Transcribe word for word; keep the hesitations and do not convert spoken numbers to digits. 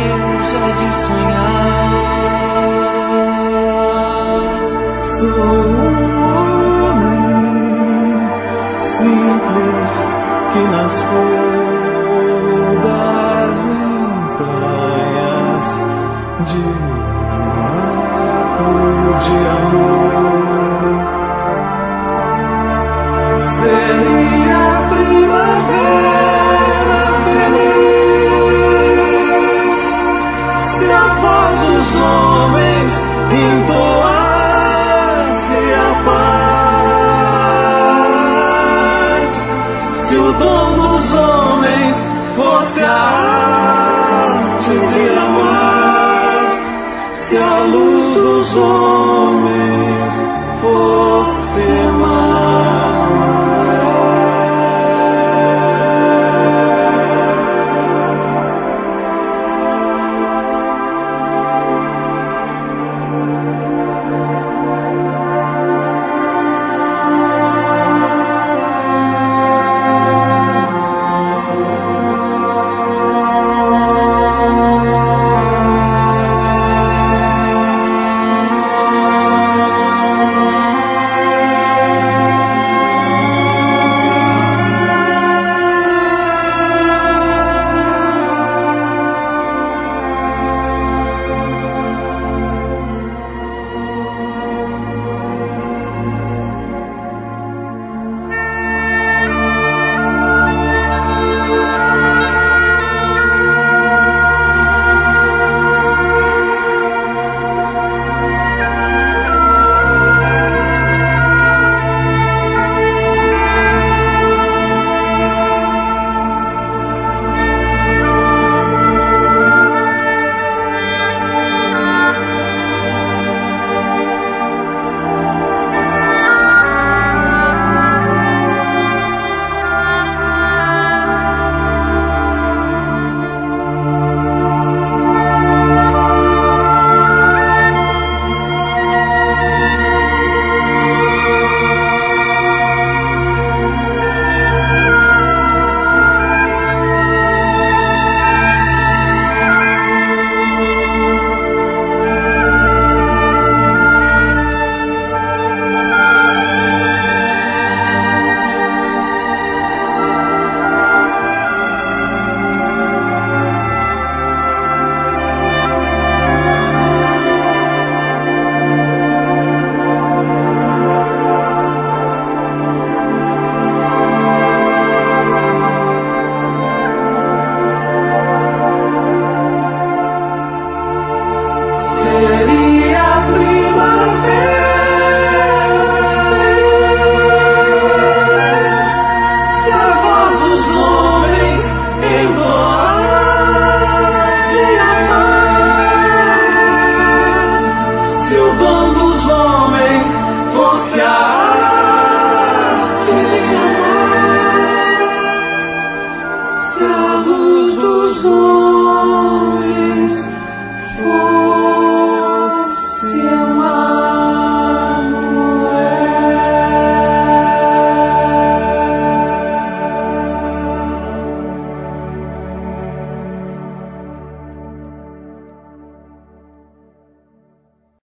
deseja de sonhar. Sou um homem simples que nasceu das entranhas de um ato de amor. Seria a primavera feliz se a voz dos homens entoasse a paz, se o dom dos homens fosse a arte de amar, se a luz dos homens fosse